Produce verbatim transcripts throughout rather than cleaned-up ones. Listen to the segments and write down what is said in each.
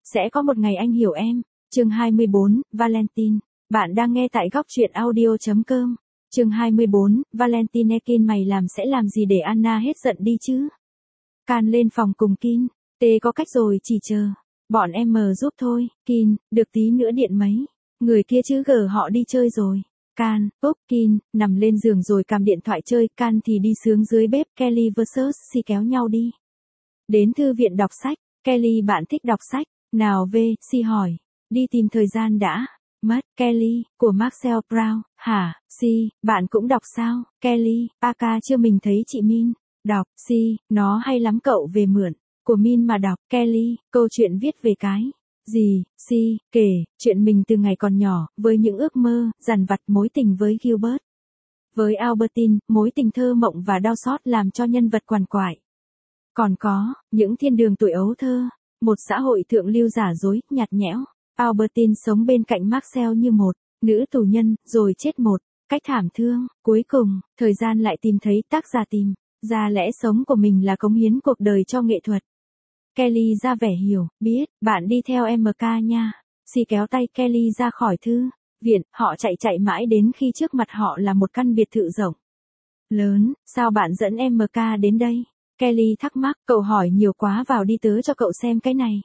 Sẽ có một ngày anh hiểu em. Chương hai mươi bốn, Valentine. Bạn đang nghe tại góc truyện audio chấm com. Chương hai mươi bốn, Valentine. Kin mày làm sẽ làm gì để Anna hết giận đi chứ? Can lên phòng cùng Kin. Tê có cách rồi, chỉ chờ. Bọn em mờ giúp thôi. Kin, được tí nữa điện mấy. Người kia chứ gờ họ đi chơi rồi. Can, Úc, Kin, nằm lên giường rồi cầm điện thoại chơi. Can thì đi sướng dưới bếp. Kelly versus Si kéo nhau đi. Đến thư viện đọc sách. Kelly, bạn thích đọc sách. Nào về, Si hỏi. Đi tìm thời gian đã. Mất, Kelly, của Marcel Proust. Hả, Si, bạn cũng đọc sao? Kelly, Aka chưa mình thấy chị Min. Đọc, Si, nó hay lắm cậu về mượn. Của Min mà đọc. Kelly, câu chuyện viết về cái. Gì, Si, kể, chuyện mình từ ngày còn nhỏ, với những ước mơ, dằn vặt mối tình với Gilbert. Với Albertine, mối tình thơ mộng và đau xót làm cho nhân vật quằn quại. Còn có, những thiên đường tuổi ấu thơ, một xã hội thượng lưu giả dối, nhạt nhẽo. Albertine sống bên cạnh Marcel như một nữ tù nhân, rồi chết một cách thảm thương. Cuối cùng, thời gian lại tìm thấy tác giả tìm ra lẽ sống của mình là cống hiến cuộc đời cho nghệ thuật. Kelly ra vẻ hiểu, biết, bạn đi theo em ca nha. Si kéo tay Kelly ra khỏi thư viện, họ chạy chạy mãi đến khi trước mặt họ là một căn biệt thự rộng lớn. Sao bạn dẫn em ca đến đây? Kelly thắc mắc, cậu hỏi nhiều quá, vào đi tớ cho cậu xem cái này.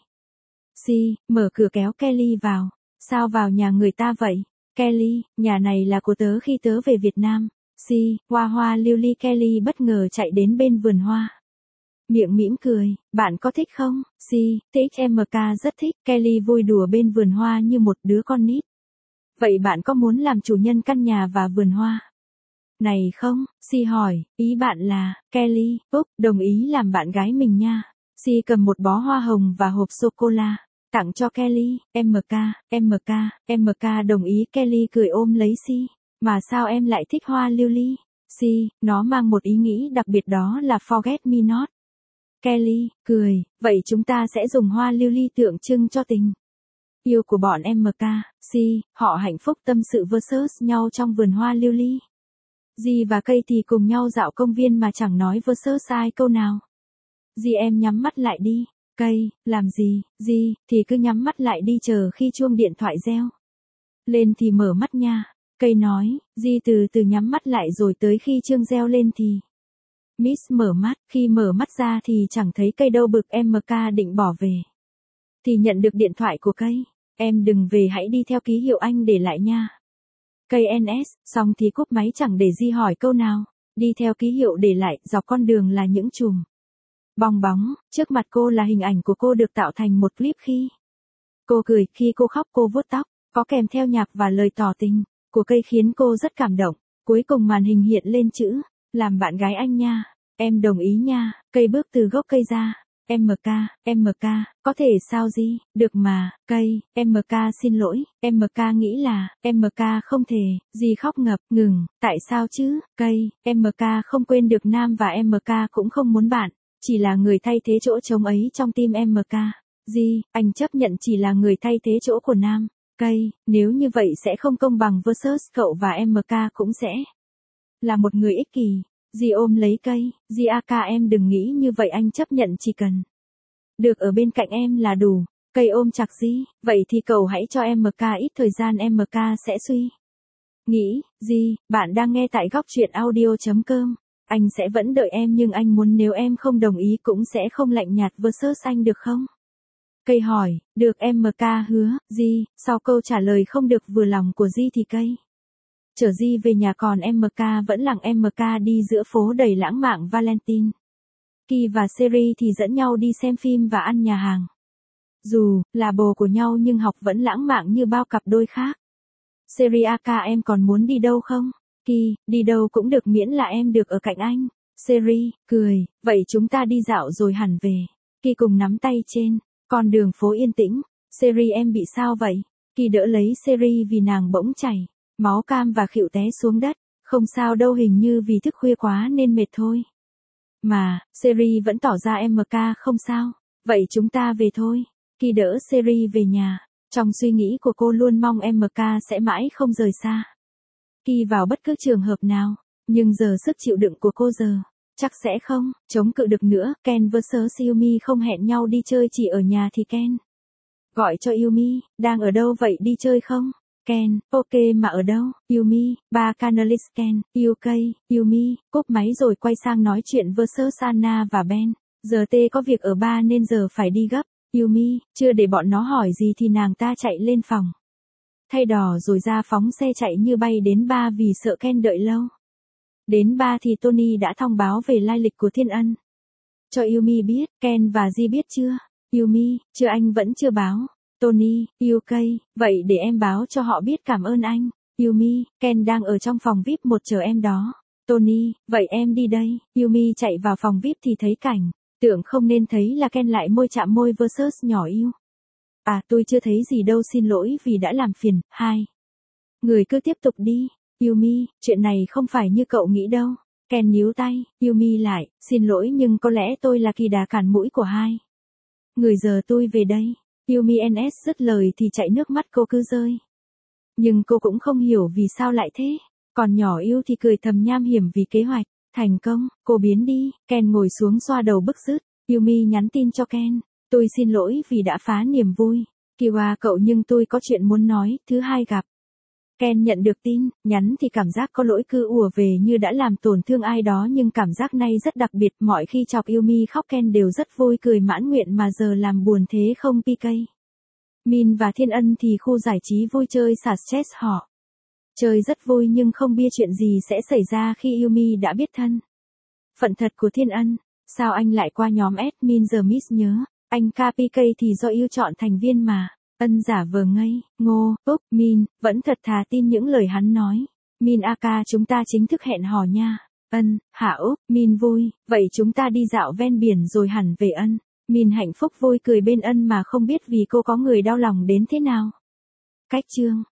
Si, mở cửa kéo Kelly vào. Sao vào nhà người ta vậy? Kelly, nhà này là của tớ khi tớ về Việt Nam. Si, hoa hoa lưu ly. Kelly bất ngờ chạy đến bên vườn hoa. Miệng mỉm cười, bạn có thích không? Si, thích, em ca rất thích. Kelly vui đùa bên vườn hoa như một đứa con nít. Vậy bạn có muốn làm chủ nhân căn nhà và vườn hoa này không? Si hỏi, ý bạn là, Kelly, Úc, đồng ý làm bạn gái mình nha. Si cầm một bó hoa hồng và hộp sô-cô-la, tặng cho Kelly. em ca, em ca, em ca đồng ý. Kelly cười ôm lấy Si. Mà sao em lại thích hoa lưu Si, nó mang một ý nghĩ đặc biệt, đó là Forget Me Not. Kelly, cười, vậy chúng ta sẽ dùng hoa lưu tượng trưng cho tình yêu của bọn em ca. Si, họ hạnh phúc tâm sự versus nhau trong vườn hoa lưu ly. Dì và cây thì cùng nhau dạo công viên mà chẳng nói versus ai câu nào. Dì, em nhắm mắt lại đi. Cây, làm gì? Dì, thì cứ nhắm mắt lại đi, chờ khi chuông điện thoại reo lên thì mở mắt nha. Cây nói, dì từ từ nhắm mắt lại rồi tới khi chuông reo lên thì Miss mở mắt. Khi mở mắt ra thì chẳng thấy cây đâu. Bực, em ca định bỏ về thì nhận được điện thoại của cây. Em đừng về, hãy đi theo ký hiệu anh để lại nha. Cây en ét, xong thì cúp máy chẳng để Di hỏi câu nào. Đi theo ký hiệu để lại, dọc con đường là những chùm bong bóng. Trước mặt cô là hình ảnh của cô được tạo thành một clip khi cô cười, khi cô khóc, cô vuốt tóc, có kèm theo nhạc và lời tỏ tình của cây khiến cô rất cảm động. Cuối cùng màn hình hiện lên chữ, làm bạn gái anh nha. Em đồng ý nha. Cây bước từ gốc cây ra. Em ca, em ca, có thể sao Di? Được mà. Cây, em ca xin lỗi. Em ca nghĩ là, em ca không thể. Di khóc ngập ngừng, tại sao chứ? Cây, em ca không quên được Nam và em ca cũng không muốn bạn chỉ là người thay thế chỗ trống ấy trong tim em ca. Di, anh chấp nhận chỉ là người thay thế chỗ của Nam. Cây, nếu như vậy sẽ không công bằng versus cậu và em ca cũng sẽ là một người ích kỷ. Di ôm lấy cây. Di aka, em đừng nghĩ như vậy, anh chấp nhận chỉ cần được ở bên cạnh em là đủ. Cây ôm chặt Di. Vậy thì cậu hãy cho em ca ít thời gian, em ca sẽ suy nghĩ. Di, bạn đang nghe tại góc truyện audio chấm com. Anh sẽ vẫn đợi em, nhưng anh muốn nếu em không đồng ý cũng sẽ không lạnh nhạt versus anh, được không? Cây hỏi, được, em ca hứa. Di, sau câu trả lời không được vừa lòng của Di thì cây chở Di về nhà, còn em ca vẫn lặng. Em ca đi giữa phố đầy lãng mạn Valentine. Ki và Seri thì dẫn nhau đi xem phim và ăn nhà hàng. Dù là bồ của nhau nhưng học vẫn lãng mạn như bao cặp đôi khác. Seri aka, em còn muốn đi đâu không? Ki, đi đâu cũng được miễn là em được ở cạnh anh. Seri, cười, vậy chúng ta đi dạo rồi hẳn về. Ki cùng nắm tay trên con đường phố yên tĩnh. Seri, em bị sao vậy? Ki đỡ lấy Seri vì nàng bỗng chảy máu cam và khịu té xuống đất. Không sao đâu, hình như vì thức khuya quá nên mệt thôi. Mà, Seri vẫn tỏ ra em ca không sao. Vậy chúng ta về thôi. Ki đỡ Seri về nhà. Trong suy nghĩ của cô luôn mong em ca sẽ mãi không rời xa Ki vào bất cứ trường hợp nào. Nhưng giờ sức chịu đựng của cô giờ chắc sẽ không chống cự được nữa. Ken versus Yumi không hẹn nhau đi chơi, chỉ ở nhà thì Ken Gọi cho Yumi, đang ở đâu vậy, đi chơi không? Ken, ok mà ở đâu? Yumi, ba Canalis Ken, u ca, Yumi, cúp máy rồi quay sang nói chuyện versus Anna và Ben. Giờ tê có việc ở ba nên giờ phải đi gấp. Yumi, chưa để bọn nó hỏi gì thì nàng ta chạy lên phòng. Thay đỏ rồi ra phóng xe chạy như bay đến ba vì sợ Ken đợi lâu. Đến ba thì Tony đã thông báo về lai lịch của Thiên Ân. Cho Yumi biết, Ken và Ji biết chưa? Yumi, chưa, anh vẫn chưa báo. Tony, u ca, vậy để em báo cho họ biết, cảm ơn anh. Yumi, Ken đang ở trong phòng vi ai pi một chờ em đó. Tony, vậy em đi đây. Yumi chạy vào phòng vi ai pi thì thấy cảnh, tưởng không nên thấy là Ken lại môi chạm môi versus nhỏ yêu. À, tôi chưa thấy gì đâu, xin lỗi vì đã làm phiền. Hai người cứ tiếp tục đi. Yumi, chuyện này không phải như cậu nghĩ đâu. Ken nhíu tay. Yumi lại, xin lỗi nhưng có lẽ tôi là kỳ đà cản mũi của hai người, giờ tôi về đây. Yumi ns dứt lời thì chạy nước mắt cô cứ rơi. Nhưng cô cũng không hiểu vì sao lại thế. Còn nhỏ yêu thì cười thầm nham hiểm vì kế hoạch thành công. Cô biến đi. Ken ngồi xuống xoa đầu bứt rứt. Yumi nhắn tin cho Ken. Tôi xin lỗi vì đã phá niềm vui Kiwa cậu, nhưng tôi có chuyện muốn nói. Thứ hai gặp. Ken nhận được tin, nhắn thì cảm giác có lỗi cứ ùa về như đã làm tổn thương ai đó, nhưng cảm giác này rất đặc biệt. Mọi khi chọc Yumi khóc Ken đều rất vui cười mãn nguyện, mà giờ làm buồn thế không pê ca. Min và Thiên Ân thì khu giải trí vui chơi xả stress, họ chơi rất vui nhưng không biết chuyện gì sẽ xảy ra khi Yumi đã biết thân phận thật của Thiên Ân. Sao anh lại qua nhóm admin giờ Miss nhớ, anh ca pê ca thì do yêu chọn thành viên mà. Ân giả vờ ngây, ngô, úc, Min, vẫn thật thà tin những lời hắn nói. Min aka, chúng ta chính thức hẹn hò nha. Ân, hả úc, Min vui, vậy chúng ta đi dạo ven biển rồi hẳn về. Ân, Min hạnh phúc vui cười bên Ân mà không biết vì cô có người đau lòng đến thế nào. Cách chương